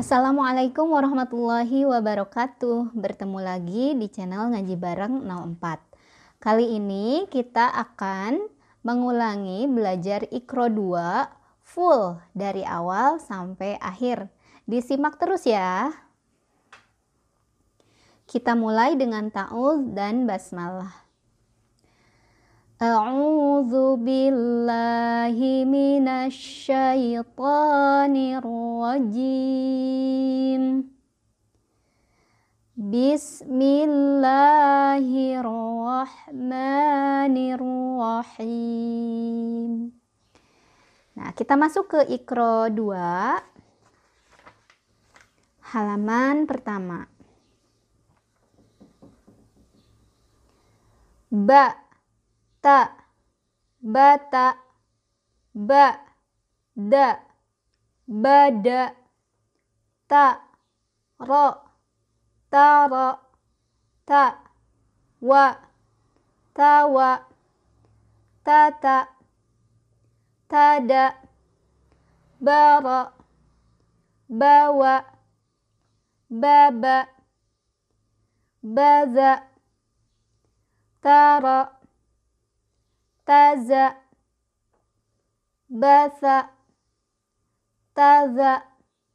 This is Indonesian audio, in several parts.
Assalamualaikum warahmatullahi wabarakatuh. Bertemu lagi di channel Ngaji Bareng 04. Kali ini kita akan mengulangi belajar Iqra 2 full dari awal sampai akhir. Disimak terus ya. Kita mulai dengan ta'awudz dan basmalah. A'udzu billahi minasy syaithanir rajim. Bismillahirrahmanirrahim. Nah, kita masuk ke Iqra 2 halaman pertama. Ba, ta, bata, ba, da, bada, ta, ro, tara, ta, wa, tawa, tata, tada, bara, bawa, baba, baza, tara, taza, basa, taza,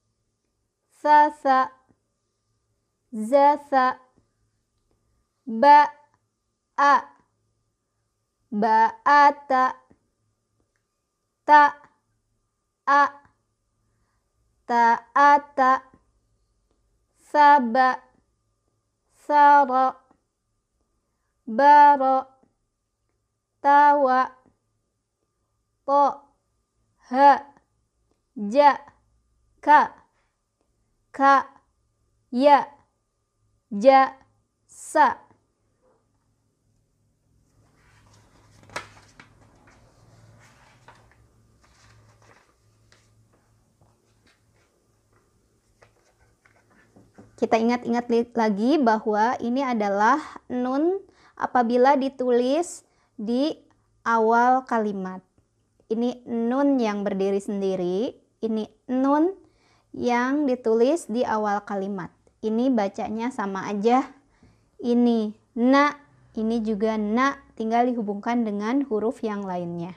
sasa, zasa, ba'a, ba'ata, ta'a, ta'ata, saba, sara, bara, tawa, to, ha, ja, ka, ya, ja, sa. Kita ingat-ingat lagi bahwa ini adalah nun apabila ditulis di awal kalimat. Ini nun yang berdiri sendiri, ini nun yang ditulis di awal kalimat. Ini bacanya sama aja. Ini na, ini juga na, tinggal dihubungkan dengan huruf yang lainnya.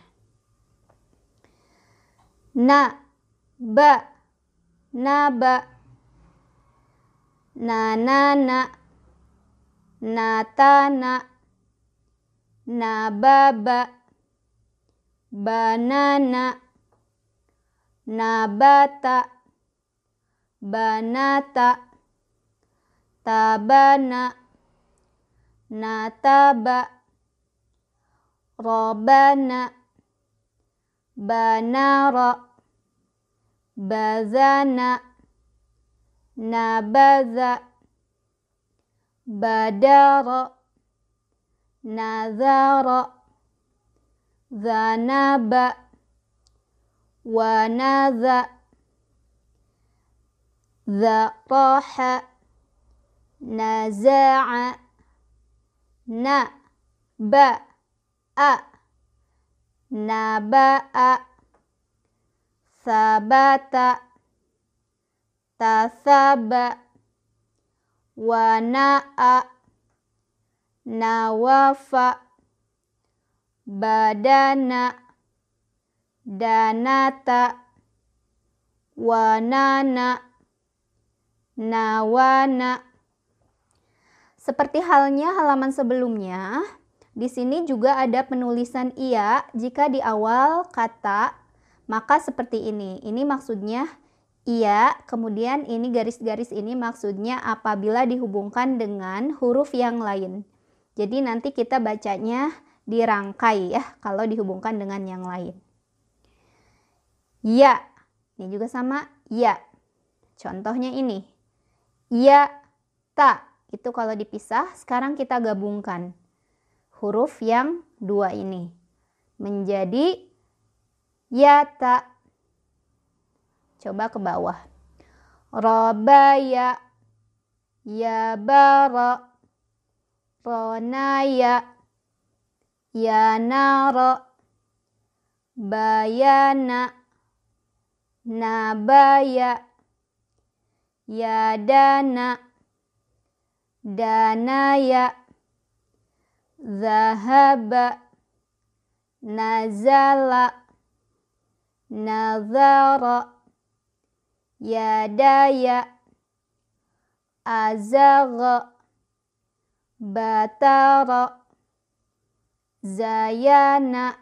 Na, ba, naba, nanana, natana, nababa, banana, nabata, banata, tabana, nataba, robana, banara, bazana, nabaza, badara, nazara, zanaba, wanaza, zaraha, naza'a, naba'a, naba'a, sabata, tasaba, wana'a, nawafa, badana, danata, wanana, nawana. Seperti halnya halaman sebelumnya, di sini juga ada penulisan iya jika di awal kata, maka seperti ini. Ini maksudnya iya, kemudian ini garis-garis ini maksudnya apabila dihubungkan dengan huruf yang lain. Jadi nanti kita bacanya dirangkai ya kalau dihubungkan dengan yang lain. Ya, ini juga sama ya. Contohnya ini. Ya, ta. Itu kalau dipisah, sekarang kita gabungkan huruf yang dua ini menjadi yata. Coba ke bawah. Robaya, yabara, ronaya, yanara, bayana, nabaya, yadana, danaya, zahaba, nazala, nazara, yadaya, azagha, batara, zayana,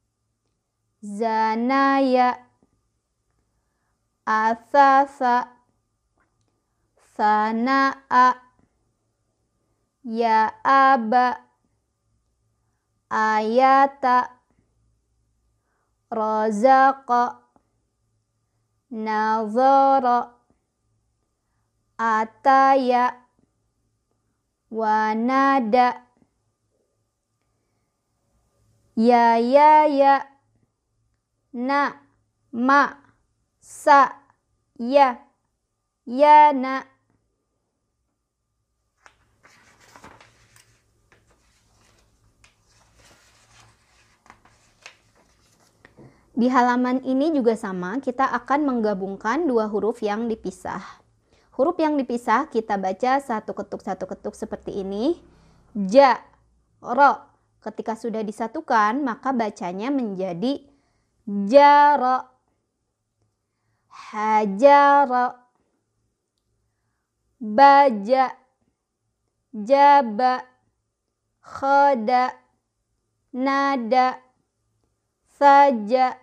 zanaya, athasa, sanaa, ya aba, ayata, razaqa, nazara, ataya, wanada, ya na, ma, sa, ya, yana. Di halaman ini juga sama, kita akan menggabungkan dua huruf yang dipisah. Huruf yang dipisah kita baca satu ketuk seperti ini. Ja, ro. Ketika sudah disatukan, maka bacanya menjadi jaro, hajaro, baja, jaba, khada, nada, saja,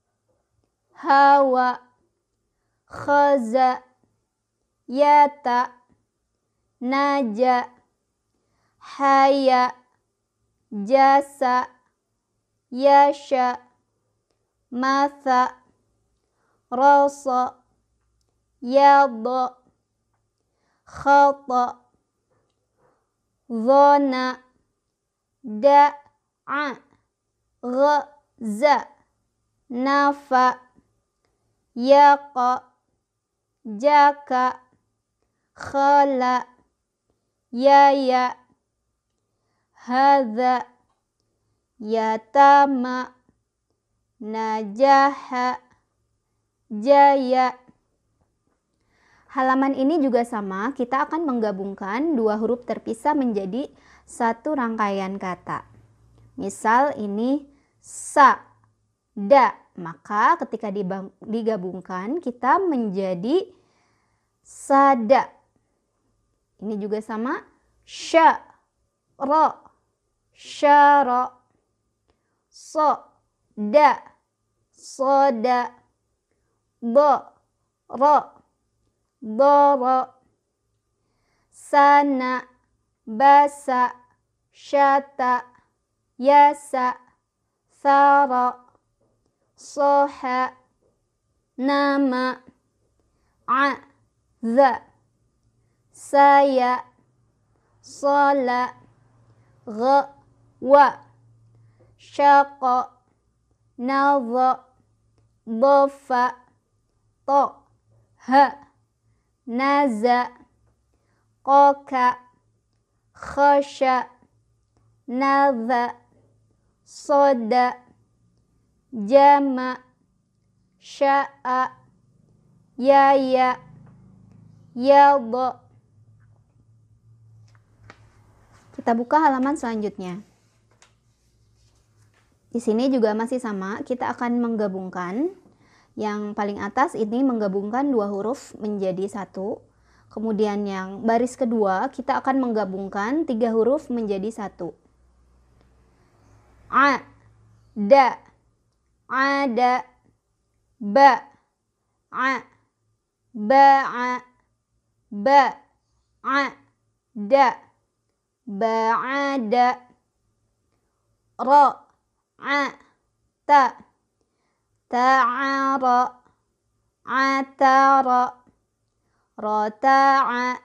hawa, khaza, yata, naja, haya, jasa, yasha, matha, rasa, yada, khata, zona, da'a, ghaza, nafa, yaqa, jaka, khala, yaya, hadza, yatama, najaha, jaya. Halaman ini juga sama, kita akan menggabungkan dua huruf terpisah menjadi satu rangkaian kata. Misal ini sa, da, maka ketika digabungkan kita menjadi sada. Ini juga sama, sya, ro, syara, so, da, soda, do, ro, doro, sana, basa, syata, yasa, sara, soha, nama, za, saya, sola, wa, syaqa, nadha, dhafa, to, ha, naza, qaka, khasha, nadha, soda, jama, sya'a, yaya, yadha. Kita buka halaman selanjutnya. Di sini juga masih sama, kita akan menggabungkan. Yang paling atas ini menggabungkan dua huruf menjadi satu. Kemudian yang baris kedua kita akan menggabungkan tiga huruf menjadi satu. A, da, ada, ba, a, ba'a, ba, a, da, ba'ada, ra, a, ta, ta'ara, atara, rata'a,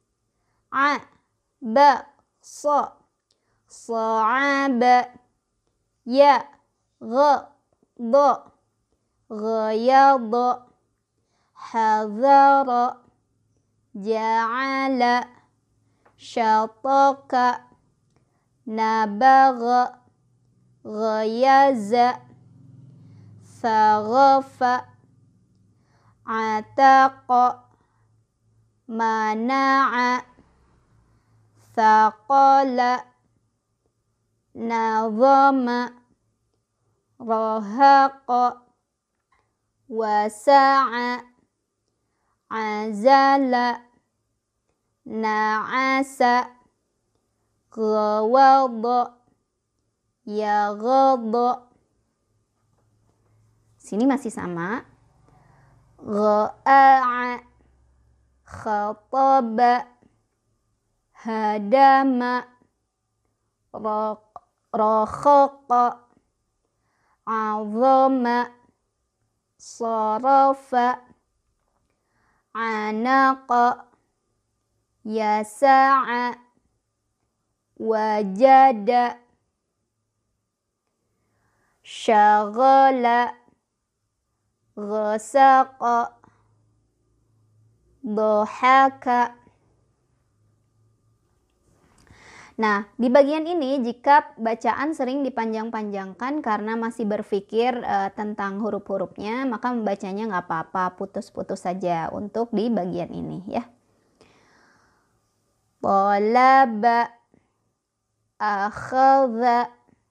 ba'sa, sa'aba, ya, ghada, ghayada, hadara, ja'ala, syataka, nabagha, ghayaza, saghafa, ataqa, mana'a, thaqala, nazama, rahaqa, wasa'a, azala, na'asa, ghawada, yaghada. Sini masih sama. Gha'a, khataba, hadama, rakhaqa, azama, sarafa, anaqa, yasa'a, wajada, syaghala, ghasaqa, dhahaka. Nah, di bagian ini jika bacaan sering dipanjang-panjangkan karena masih berpikir tentang huruf-hurufnya, maka membacanya nggak apa-apa, putus-putus saja untuk di bagian ini ya. Talaba, akhadha,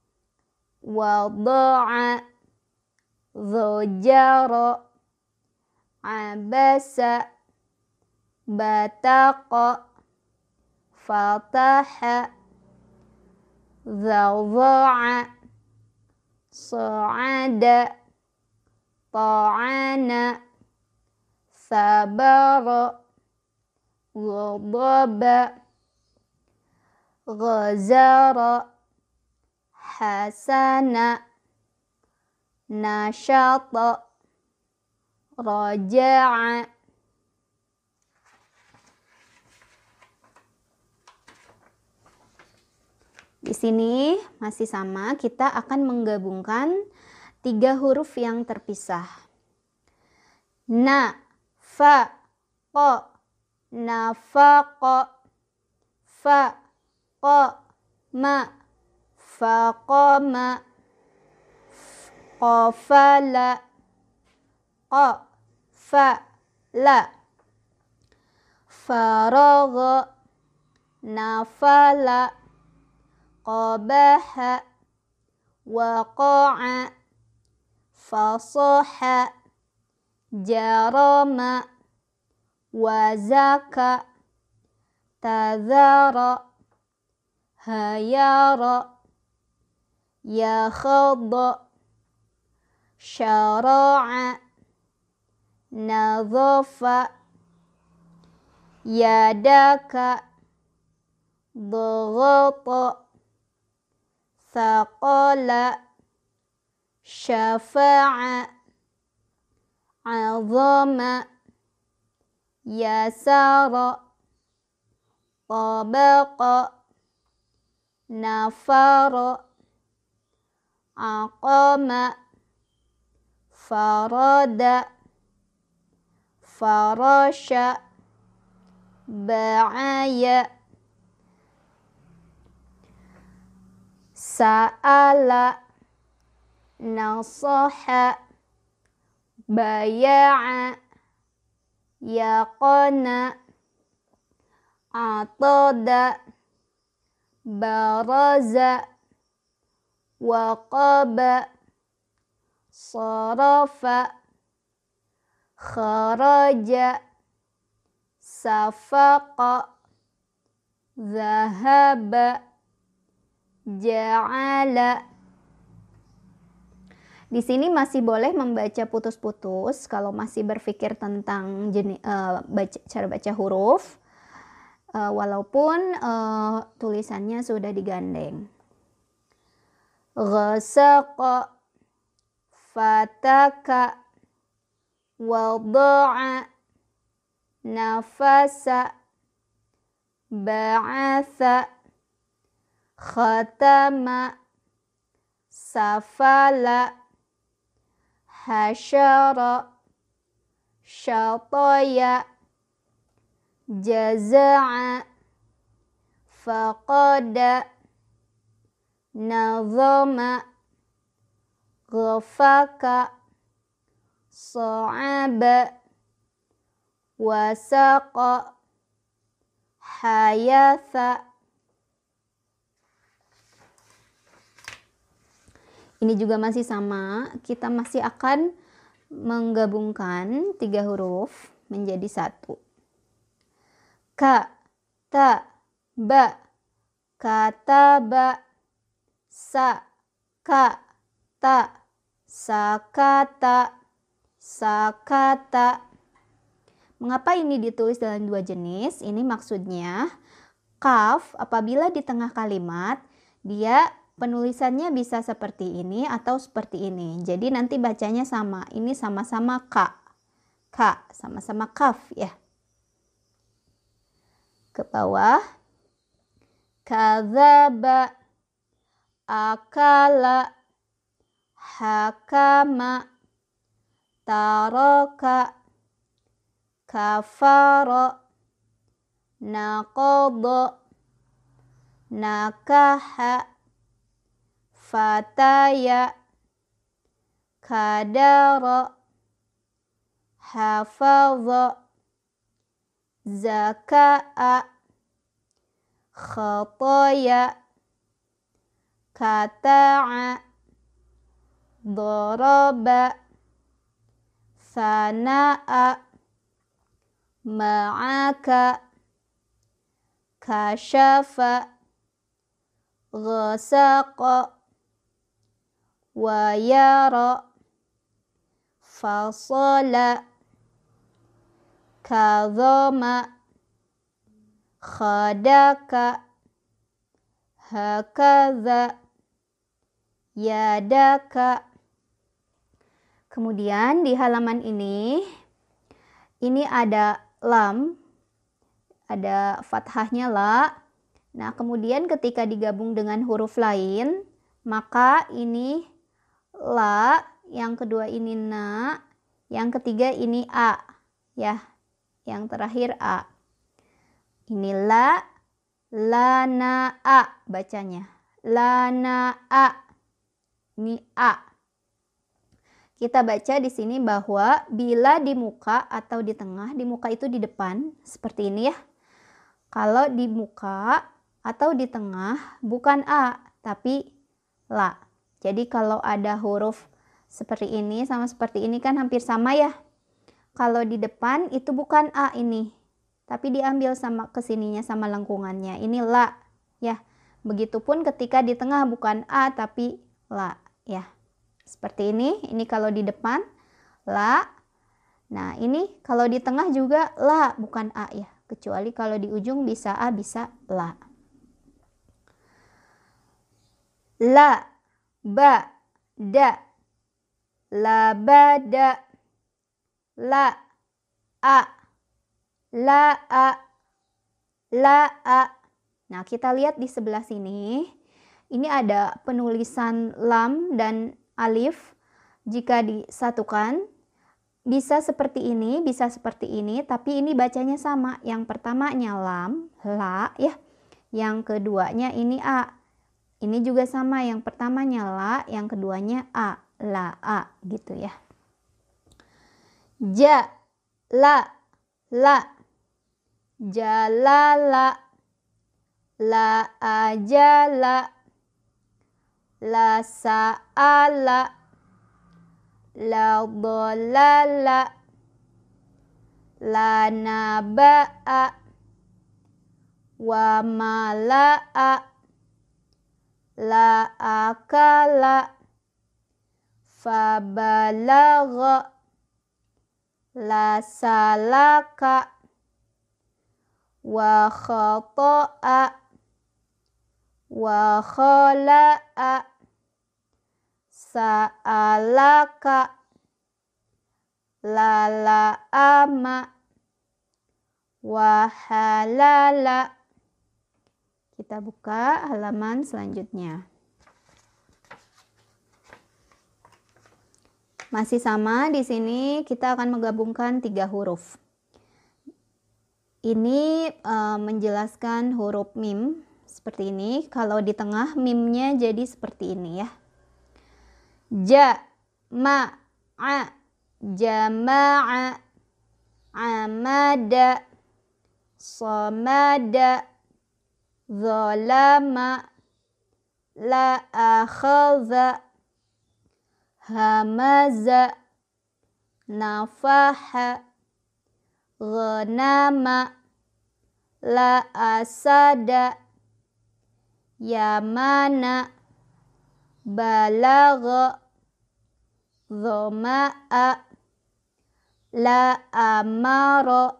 wada'a, zajara, abasa, bataqa, fataha, zawa'a, sa'ada, ta'ana, sabara, ghadaba, ghazara, hasana, nasyata, raja'a. Di sini masih sama, kita akan menggabungkan 3 huruf yang terpisah. Na, fa, qa, nafaqa, fa, qa, ma, faqama, qafala, qa, fa, la, faragha, nafala, qabaha, waqa'a, fasaha, jarama, wazaka, tazara, hayara, yakhadha, syara'a, nadhafa, yadaka, dhaghata, thaqala, syafa'a, azama, yasara, tabaqa, nafara, aqama, farada, farasha, ba'aya, sa'ala, nasaha, baya'a, yaqana, atada, baraza, waqaba, sarafa, kharaja, safaqa, zahaba, ja'ala. Di sini masih boleh membaca putus-putus kalau masih berpikir tentang cara baca huruf, walaupun tulisannya sudah digandeng. Ghasaqa, fataka, wada'a, nafasa, ba'atha, khatama, safala, hasyara, syataya, jaza'a, faqada, nazama, ghafaka, sa'aba, wasaqa, hayatha. Ini juga masih sama, kita masih akan menggabungkan 3 huruf menjadi satu. Ka, ta, ba, kataba, sa, ka, ta, sakata, sakata. Mengapa ini ditulis dalam 2 jenis? Ini maksudnya kaf apabila di tengah kalimat dia penulisannya bisa seperti ini atau seperti ini. Jadi nanti bacanya sama. Ini sama-sama ka. Ka, sama-sama kaf ya. Ke bawah. Kadzaba, akala, hakama, taraka, kafara, naqadha, nakaha, fataya, kadara, hafadha, zaka'a, khataya, kata'a, daraba, sana'a, ma'aka, kashafa, ghasaqa, wayara, fasala, kadhama, khadaka, hakadha, yadaka. Kemudian di halaman ini ada lam, ada fathahnya la. Nah, kemudian ketika digabung dengan huruf lain, maka ini la, yang kedua ini na, yang ketiga ini a, ya. Yang terakhir a. Ini la, lana a bacanya. Lana a. Ini a. Kita baca di sini bahwa bila di muka atau di tengah, di muka itu di depan, seperti ini ya. Kalau di muka atau di tengah bukan a, tapi la. Jadi kalau ada huruf seperti ini sama seperti ini kan hampir sama ya. Kalau di depan itu bukan a ini, tapi diambil sama kesininya sama lengkungannya. Ini la ya. Begitupun ketika di tengah bukan a tapi la ya. Seperti ini kalau di depan la. Nah, ini kalau di tengah juga la bukan a ya. Kecuali kalau di ujung bisa a bisa la. La, ba, da, labada, la, a, la, a, la, a. Nah, kita lihat di sebelah sini. Ini ada penulisan lam dan alif. Jika disatukan, bisa seperti ini, bisa seperti ini. Tapi ini bacanya sama. Yang pertamanya lam, la ya. Yang keduanya ini a. Ini juga sama. Yang pertamanya la, yang keduanya a. La, a gitu ya. Ja, la, jalala, la ajala, la sa'ala, la dhalala, la naba'a, wa mala'a, la akala, fabalagha, la salaka, wa khata'a, wa khala'a, sa'alaka, la la'ama, wa halala. Kita buka halaman selanjutnya. Masih sama di sini kita akan menggabungkan 3 huruf. Ini menjelaskan huruf mim seperti ini. Kalau di tengah mimnya jadi seperti ini ya. Ja, ma, a, jama'a, amada, Somada. Zalama. La akhadha. Hamaza. Nafaha. Ghanama. La asada. Yamana. Balagha. Dhama'a. La amara.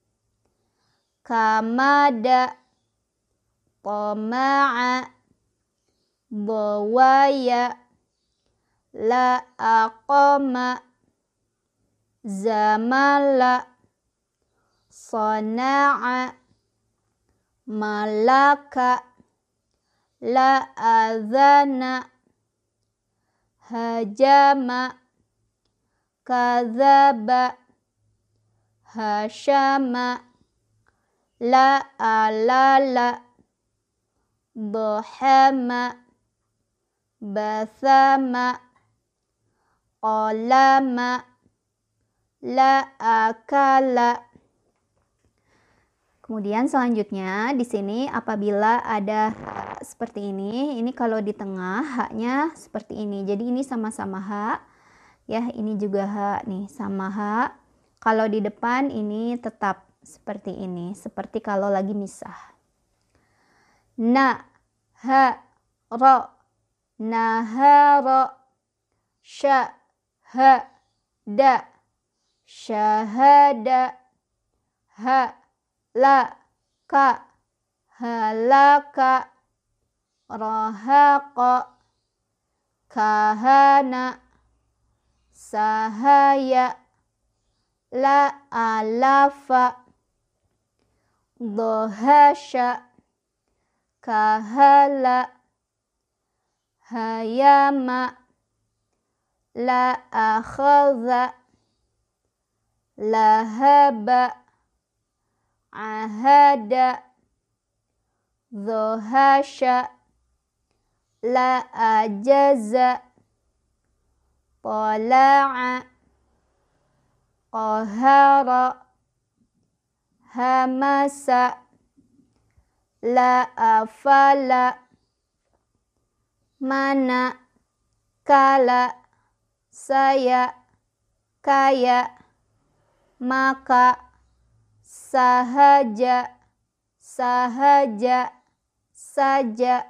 Kamada. Tama'a. Bawaya. La aqama. Zamala. Sana'a. Malaka. La adhana. Hajama. Kadzaba. Hashama. La alala. Dohama. Bathama. Qalama. La akala. Kemudian selanjutnya di sini apabila ada ha seperti ini kalau di tengah haknya seperti ini. Jadi ini sama-sama hak ya, ini juga hak nih sama hak. Kalau di depan ini tetap seperti ini, seperti kalau lagi misah. Na, ha, ro, nahara, sya, ha, da, syahada, ha, la, ka, halaka, rahaqa, kahana, sahaya, la alafa, dohasha, kahala, hayama, la akhadha, lahaba, ahada, dhohasha, la ajaza, tala'a, qahara, hamasa, la afala, mana, kala, saya, kaya, maka, sahaja, sahaja, saja.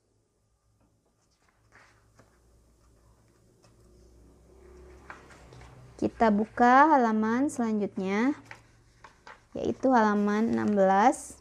Kita buka halaman selanjutnya, yaitu halaman 16.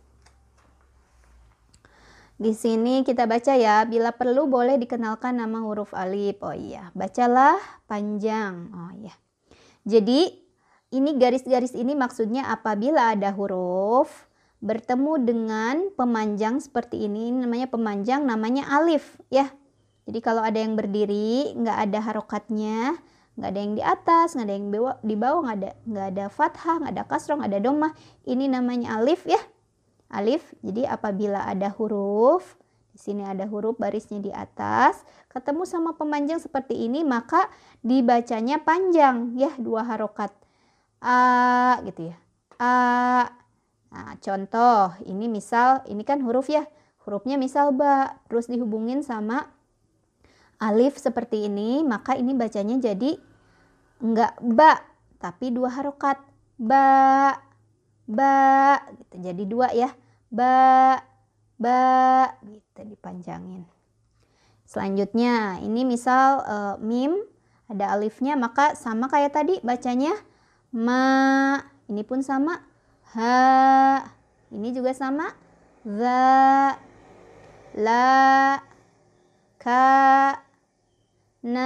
Di sini kita baca ya, bila perlu boleh dikenalkan nama huruf alif. Oh iya, bacalah panjang. Oh iya. Jadi ini garis-garis ini maksudnya apabila ada huruf bertemu dengan pemanjang seperti ini namanya pemanjang, namanya alif ya. Jadi kalau ada yang berdiri nggak ada harokatnya, nggak ada yang di atas, nggak ada yang di bawah, nggak ada fathah, nggak ada kasroh, nggak ada dhammah, ini namanya alif ya. Alif. Jadi apabila ada huruf, di sini ada huruf barisnya di atas, ketemu sama pemanjang seperti ini, maka dibacanya panjang ya, 2 harokat. A gitu ya. A. Nah, contoh, ini misal, ini kan huruf ya. Hurufnya misal ba, terus dihubungin sama alif seperti ini, maka ini bacanya jadi enggak ba, tapi 2 harokat. Ba, ba, gitu. Jadi 2 ya. Ba, gitu dipanjangin. Selanjutnya, ini misal mim, ada alifnya, maka sama kayak tadi bacanya ma, ini pun sama. Ha, ini juga sama. Za, la, ka, na,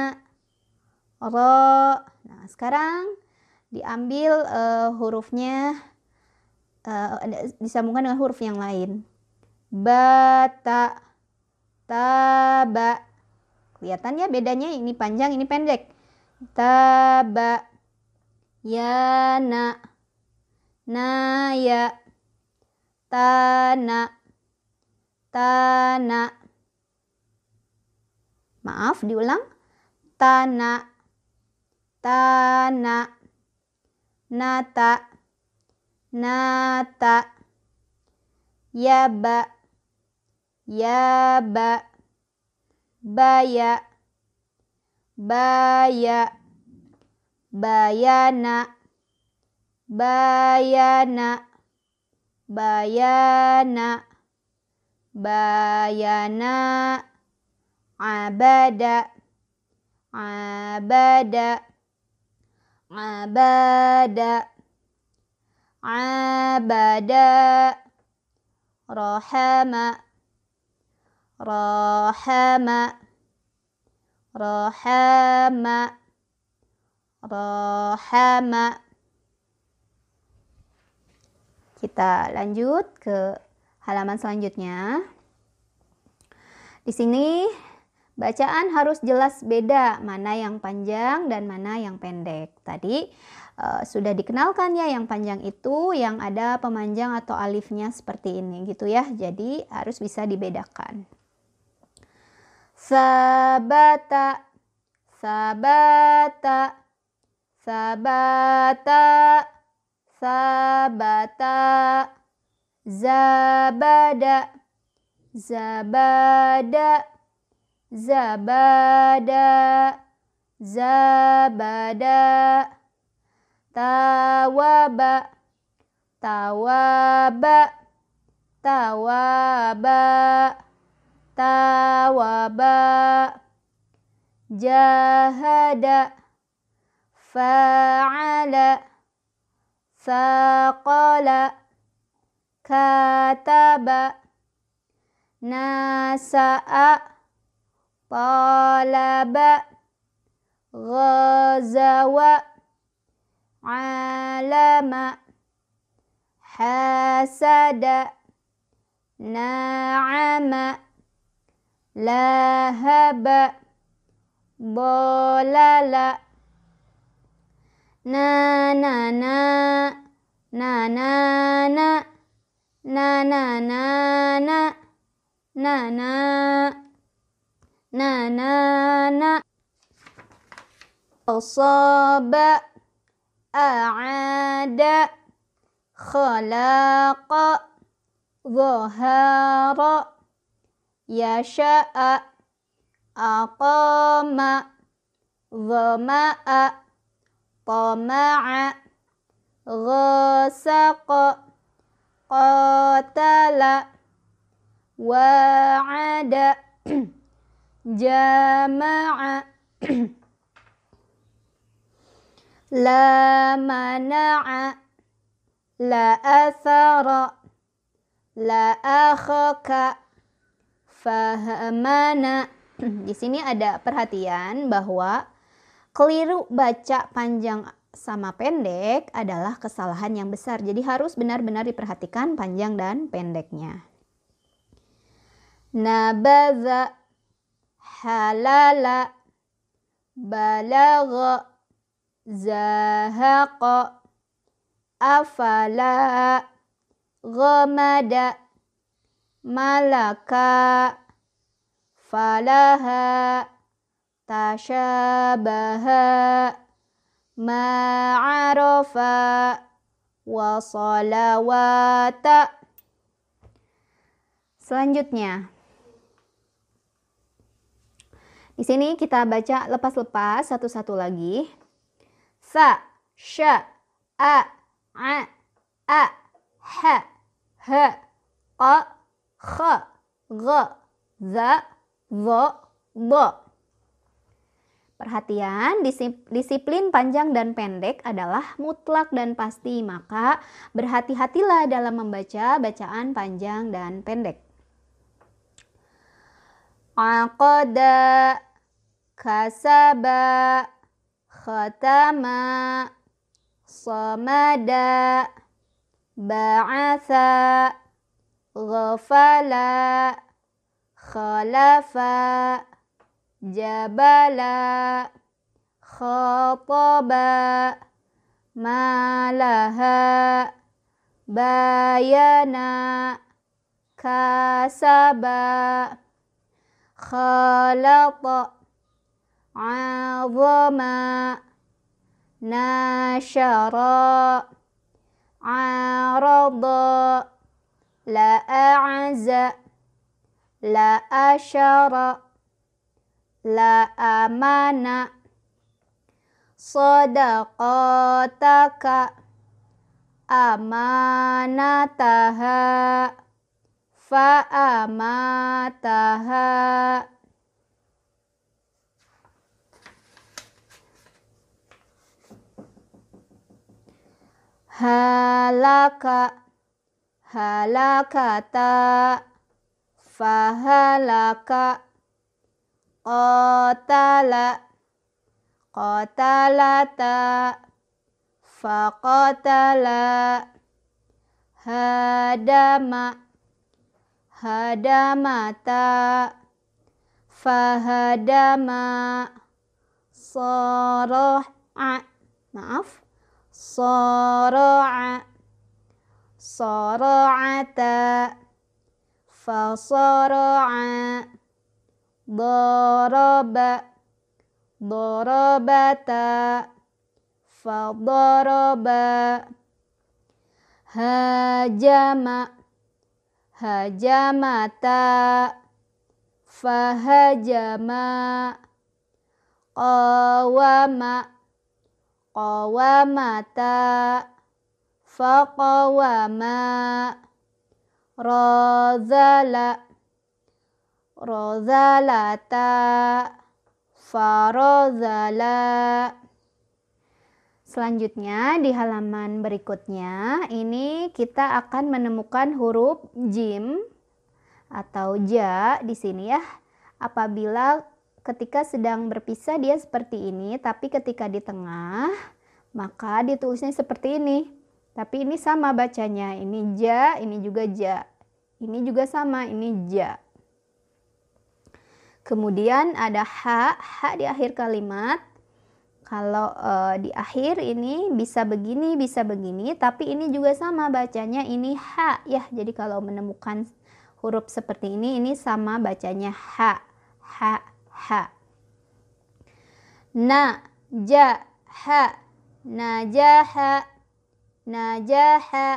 ro. Nah, sekarang diambil hurufnya, disambungkan dengan huruf yang lain. Bata, taba. Kelihatan ya bedanya, ini panjang, ini pendek. Taba, yana, naya, tana, tana. Maaf, diulang. Tana, tana, nata, nata, yaba, yaba, baya, baya, bayana, bayana, bayana, bayana, abada, abada, abada, abada, rohama, rohama, rohama, rohama. Kita lanjut ke halaman selanjutnya. Di sini bacaan harus jelas beda mana yang panjang dan mana yang pendek. Tadi sudah dikenalkan ya, yang panjang itu yang ada pemanjang atau alifnya seperti ini gitu ya. Jadi harus bisa dibedakan. Sabata, sabata, sabata, sabata, zabada, zabada, zabada, zabada, tawaba, tawaba, tawaba, tawaba, jahada, fa'ala, faqala, kataba, nasa'a, talaba, ghazawa, alama, hasada, na'ama, lahaba, bolala, nanana, nanana, nanana, nana, nanana, asaba, a'ada, khalaqa, zahara, yasha'a, aqama, dhama'a, tama'a, ghasaqa, qatala, wa'ada, jama'a, la mana'a, la athara, la akhaka, fahamana. Di sini ada perhatian bahwa keliru baca panjang sama pendek adalah kesalahan yang besar. Jadi harus benar-benar diperhatikan panjang dan pendeknya. Nabadha, halala, balagha, zahaqa, afala, ghamada, malaka, falaha, tashabaha, ma'arafa, wasalawata. Selanjutnya, di sini kita baca lepas-lepas satu-satu lagi. Sa, sya, a, ha, ha, qa, kha, gha, za, dha, dha. Perhatian, disiplin panjang dan pendek adalah mutlak dan pasti, maka berhati-hatilah dalam membaca bacaan panjang dan pendek. Aqada, kasaba, khatama, samada, ba'atha, ghafala, khalafa, jabala, khataba, malaha, bayana, kasaba, khalata, azama, nashara, arada, la a'za, la asyara, la amana, sadaqataka, amanataha, fa'amataha. Halaka, halakata, fahalaka, qatala, qatalata, faqatala, hadama, hadamata, fahadama, sara'a, sara'a, sara'ata, fasara'a, daraba, darabata, fadaraba, hajama, hajamata, fahajama, qawama, qawamata, faqawama, razala, razalata, farazala. Selanjutnya di halaman berikutnya ini kita akan menemukan huruf jim atau ja di sini ya. Apabila ketika sedang berpisah dia seperti ini, tapi ketika di tengah maka ditulisnya seperti ini. Tapi ini sama bacanya, ini ja, ini juga ja. Ini juga sama, ini ja. Kemudian ada ha di akhir kalimat. Kalau di akhir ini bisa begini, tapi ini juga sama bacanya, ini ha ya. Jadi kalau menemukan huruf seperti ini sama bacanya ha, ha, ha. Na, ja, ha, najaha, najaha,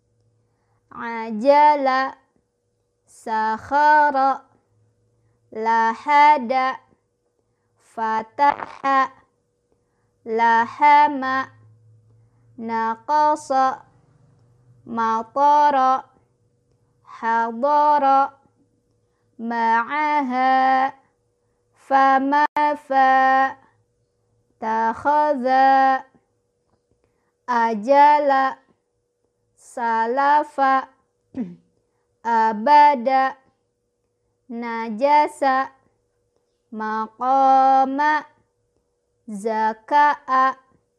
ajala, sakhara, lahada, fataha, lahama, naqasa, matara, hadara, ma'aha, famafa, takhadha, ajala, salafa, abada, najasa, maqama, zaka'a,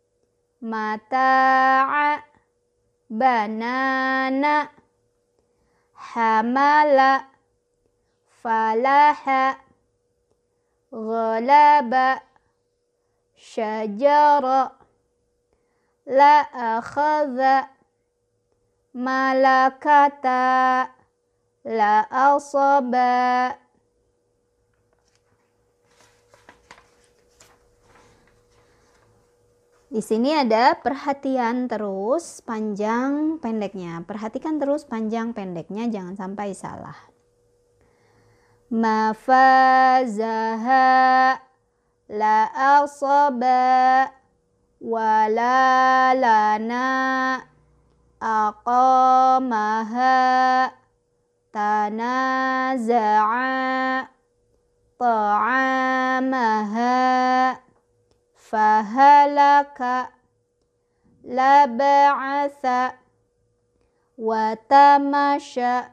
mata'a, banana, hamala, falaha, ghalaba, syajara, la akhadha, malakata, la asaba. Di sini ada perhatian terus panjang pendeknya. Perhatikan terus panjang pendeknya, jangan sampai salah. Mafazaha, la asaba, wala lana, aqamaha, tanaza'a, ta'amaha, fahalaka, laba'atha, watamasha,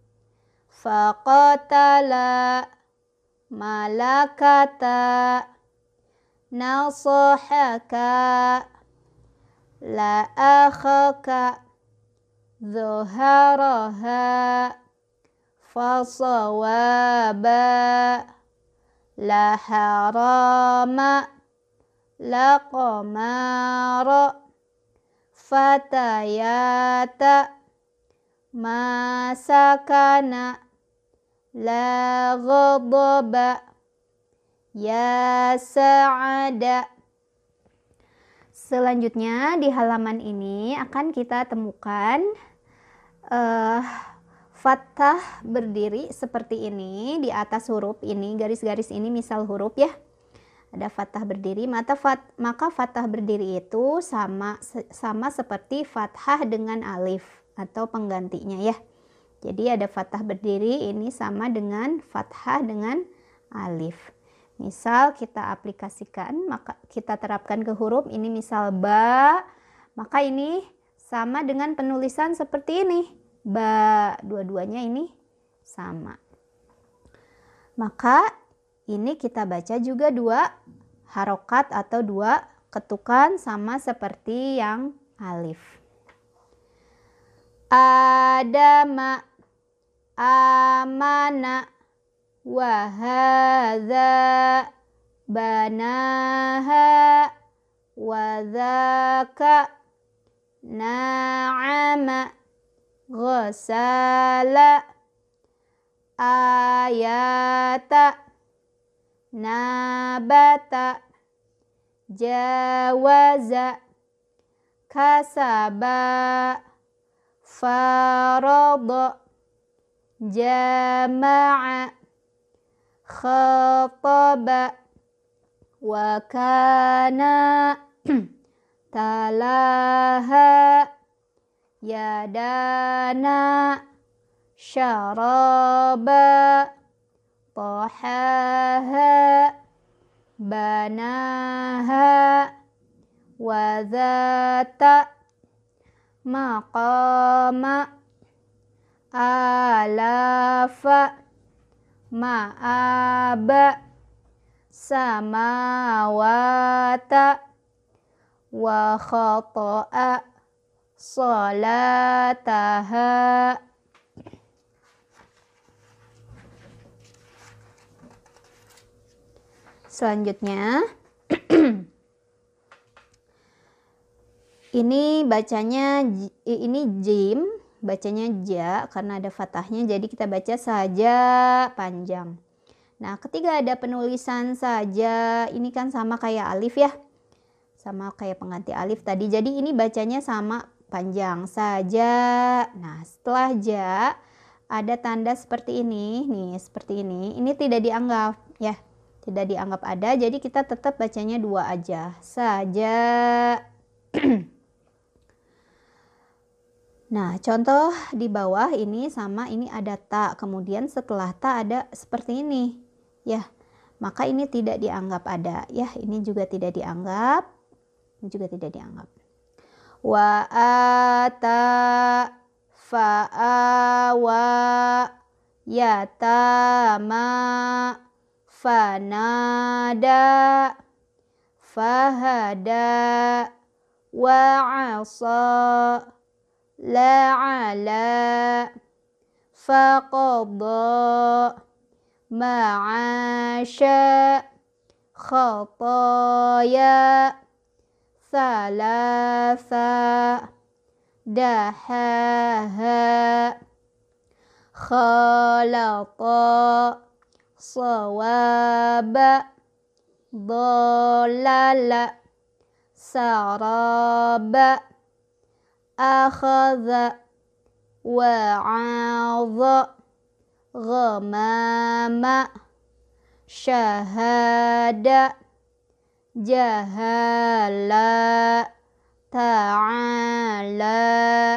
faqatala, malakata, nasahaka, la akhaka, zuharaha, fasawaba, la harama, la qamara, fatayata, masakana, la ghadaba, ya sa'ada. Selanjutnya di halaman ini akan kita temukan fathah berdiri seperti ini. Di atas huruf ini, garis-garis ini misal huruf ya. Ada fathah berdiri, maka fathah berdiri itu sama seperti fathah dengan alif atau penggantinya ya. Jadi ada fathah berdiri ini sama dengan fathah dengan alif. Misal kita aplikasikan, maka kita terapkan ke huruf ini, misal ba, maka ini sama dengan penulisan seperti ini. Ba, dua-duanya ini sama. Maka ini kita baca juga dua harokat atau dua ketukan sama seperti yang alif. Adama, amana, wahadza, banaha, wadzaka, na'ama, ghasala, ayata, nabata, jawaza, kasaba, farada, jama'a, khataba, wakana, talaha, yadana, syaraba, tahaha, banaha, wadzata, maqama, alafa, ma'aba, samawata, wa khata'a, salataha. Selanjutnya ini bacanya, ini jim, bacanya ja karena ada fathahnya, jadi kita baca saja panjang. Nah, ketika ada penulisan saja, ini kan sama kayak alif ya, sama kayak pengganti alif tadi, jadi ini bacanya sama panjang saja. Nah, setelah ja ada tanda seperti ini nih, seperti ini tidak dianggap ya, tidak dianggap ada, jadi kita tetap bacanya dua aja saja. Nah, contoh di bawah ini sama, ini ada ta, kemudian setelah ta ada seperti ini ya, maka ini tidak dianggap ada ya, ini juga tidak dianggap, ini juga tidak dianggap. Wa ata, fa'awa, yatama, fanada, fahada, wa'asa, la'ala, faqadha, ma'asha, khataya, thalatha, dahaha, khalata, sawaba, dhalala, saraba, akhadha, wa'adha, ghamama, syahada, jahala, ta'ala,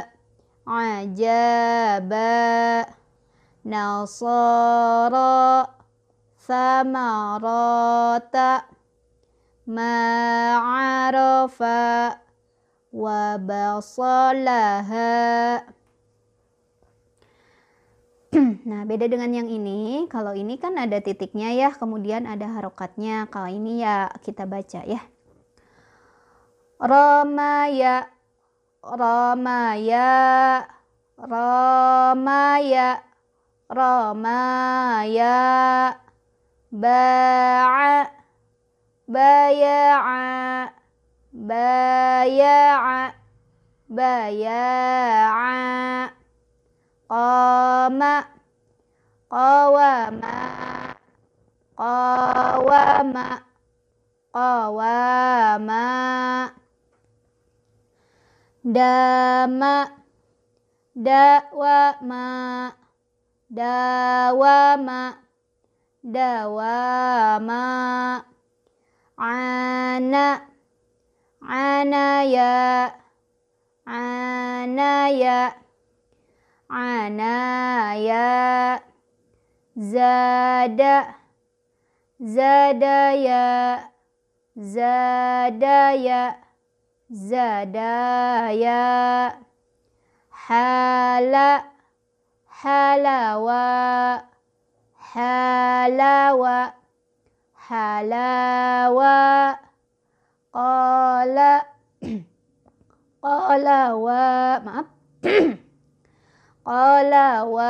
ajaba, nasara, samarata, ma'arafa, wa basalaha. Nah, beda dengan yang ini. Kalau ini kan ada titiknya ya, kemudian ada harokatnya. Kalau ini ya kita baca ya. Ramaya, ramaya, ramaya, ramaya, ba'a, baya'a, baya'a, baya'a, qama, qawama, qawama, qawama, dama, dawama, dawama, dawama, ana, anaya, anaya, anaya, zada, zadaya, zadaya, zadaya, hala, halawa, halawa, halawa, qala, qalawa, maaf, qalawa,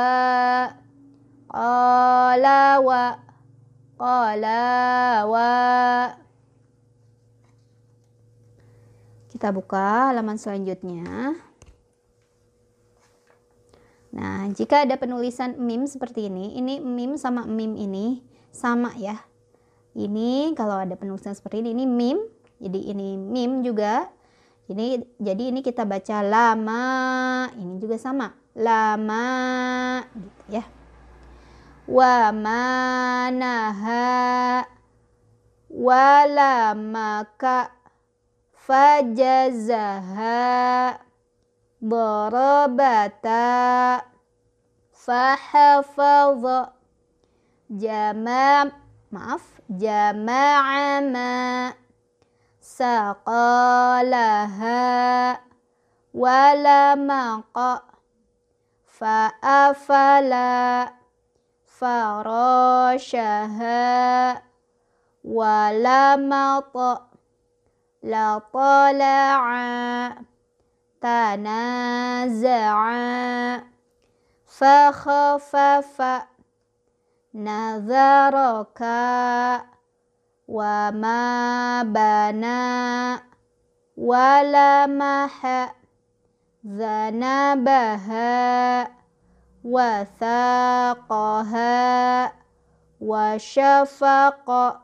qalawa, qalawa. Kita buka halaman selanjutnya. Nah, jika ada penulisan mim seperti ini mim sama mim ini sama ya. Ini kalau ada penulisan seperti ini mim, jadi ini mim juga. Jadi ini kita baca lama, ini juga sama, lama gitu ya. Wa manaha, walamaka, fajazaha, darabata, fahafadha, jama'ama, saqalaha, walamaqa, fa'afala, farashaha, walamata, latala'a, tanaza'a, fakhafafa, nazaraka, wa ma bana, walamaha, zanabaha, wathaqaha, wasyafaqa,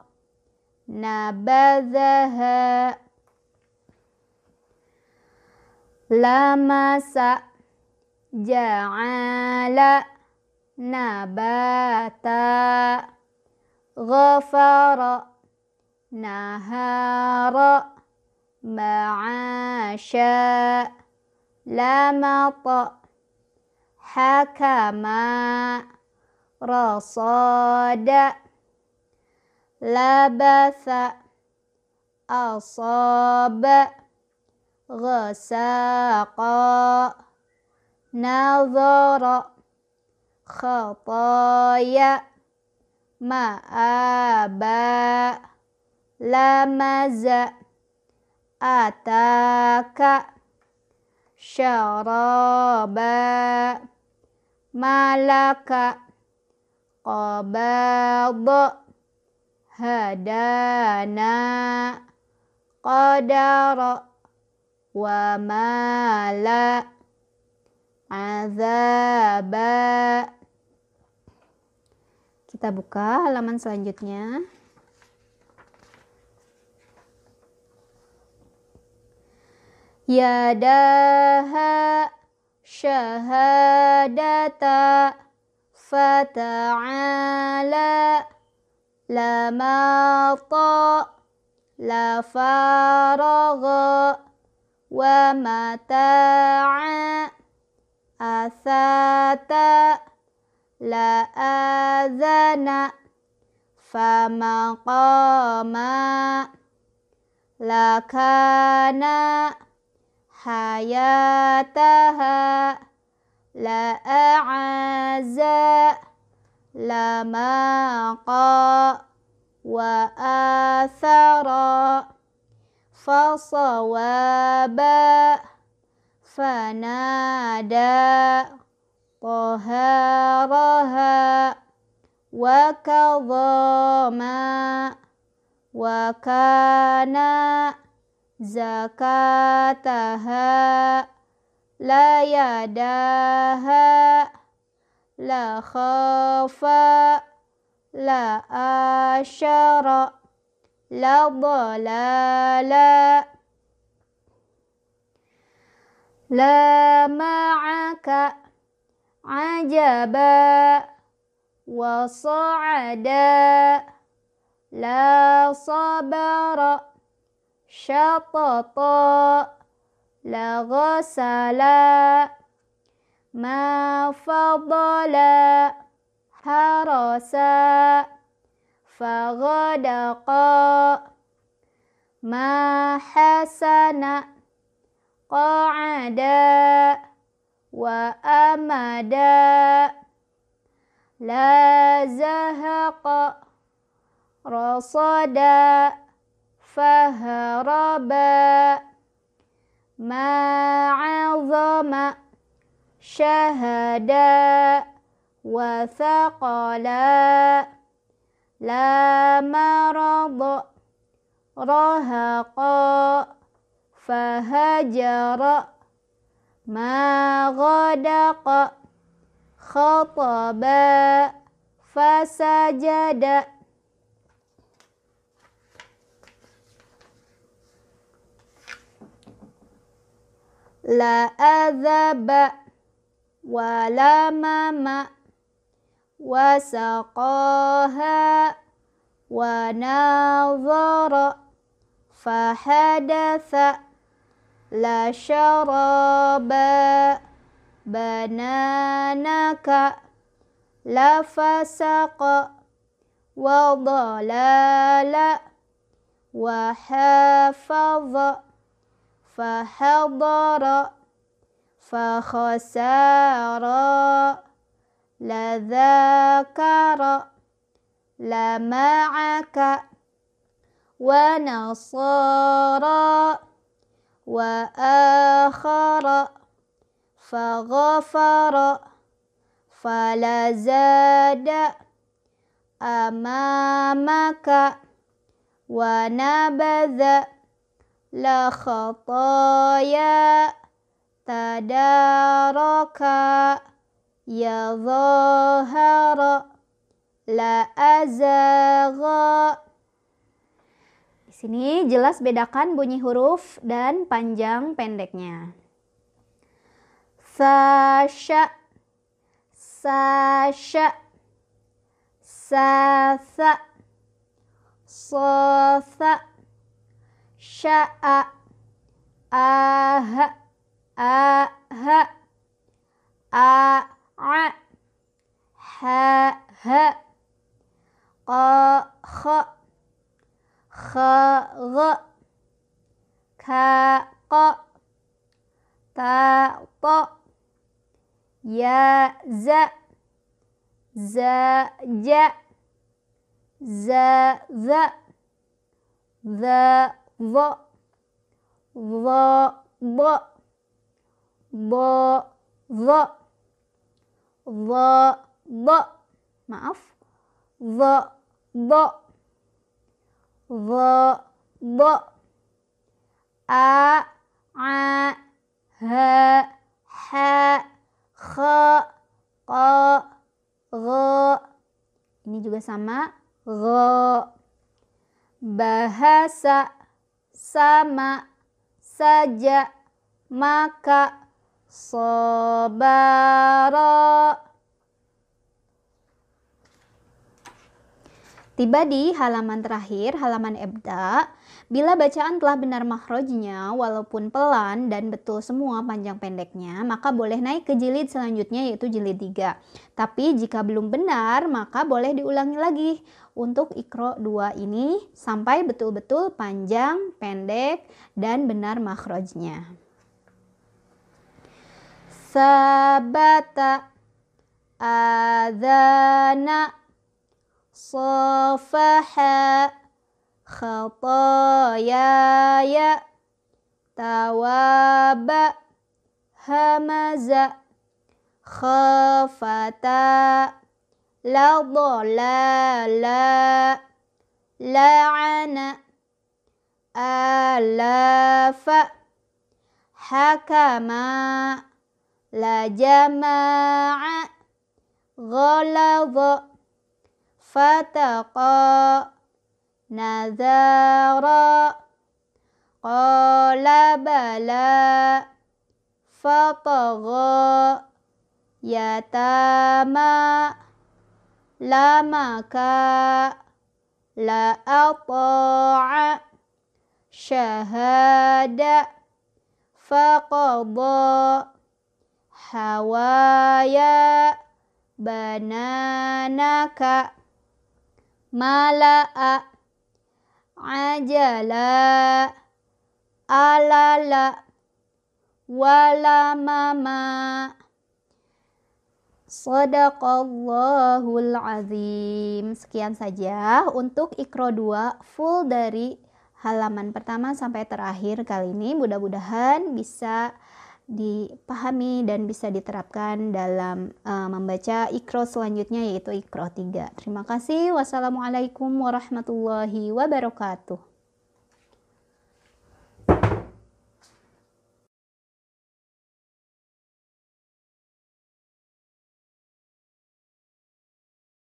nabadhaha, lamasa, ja'ala, nabata, ghafara, nahara, ma'asha, lamata, hakama, rasada, labasa, asaba, ghasaqa, nazara, khataya, ma'aba, lamaza, ataka, syaraba, malaka, qabada, hadana, qadara, wa mala, azaba. Kita buka halaman selanjutnya. Yadaha, syahadata, fata'ala, lamata, la faragha, wa mata'a, athata, la azana, famaqama, la kana, hayataha, la a'aza, la maqa, wa athara, fasawaba, fanada, taharaha, wa kadhama, wa kana, zakataha, la yadaha, la khafa, la asyara, la dhalala, la ma'aka ajaba wa sa'ada la sabara syatata la ghasala ma fadala harasa faghadaqa ma hasana qa'ada wa amada la zahaqa rasada faharaba ma'azama syahada wa thaqala la marada rahaqa fahajara ma ghadaqa khataba fasajada. La azaba wa lamama wa saqaha wa nazara fahadatha la syaraba bananaka la fasaqa wa dalala wa hafadha fahadara fakhasara la dhakara la ma'aka wa nasara wa akhara faghafara falazada amamaka wa nabadha la khataya tadaraka ya zahara la azagha. Di sini jelas bedakan bunyi huruf dan panjang pendeknya. Sasya, sasya, sasa, sosa, sya'a, aha, aha, a'a, ha, ha, qa, kha, kha, gha, ka, qa, ta, ta, ya, za, ja, za, za, dha, dha, dha, dha, dha, dha, dha, dha, maaf, dha, dha, dha, dha, a, ha, ha, kha, qa, gha. Ini juga sama, gha. Bahasa, sama, saja, maka, sabara. Tiba di halaman terakhir, halaman ibda. Bila bacaan telah benar makhrajnya, walaupun pelan dan betul semua panjang pendeknya, maka boleh naik ke jilid selanjutnya, yaitu jilid 3. Tapi jika belum benar, maka boleh diulangi lagi untuk Iqra 2 ini sampai betul-betul panjang, pendek, dan benar makhrajnya. Sabata, adhana, safaha, khatayaya, tawaba, hamaza, khafata, la dhalala, la'ana, alafa, hakama, la jama'a, ghaladha, fataqa, nazara, qala bala, fatagha, yatama, lamaka, la ata'a, syahada, faqada, hawaya, bananaka, mala'a, ajala, alala, walamama. Shadaqallahul azim. Sekian saja untuk Iqra 2 full dari halaman pertama sampai terakhir kali ini. Mudah-mudahan bisa dipahami dan bisa diterapkan dalam membaca Iqra selanjutnya, yaitu Iqra 3. Terima kasih. Wassalamualaikum warahmatullahi wabarakatuh.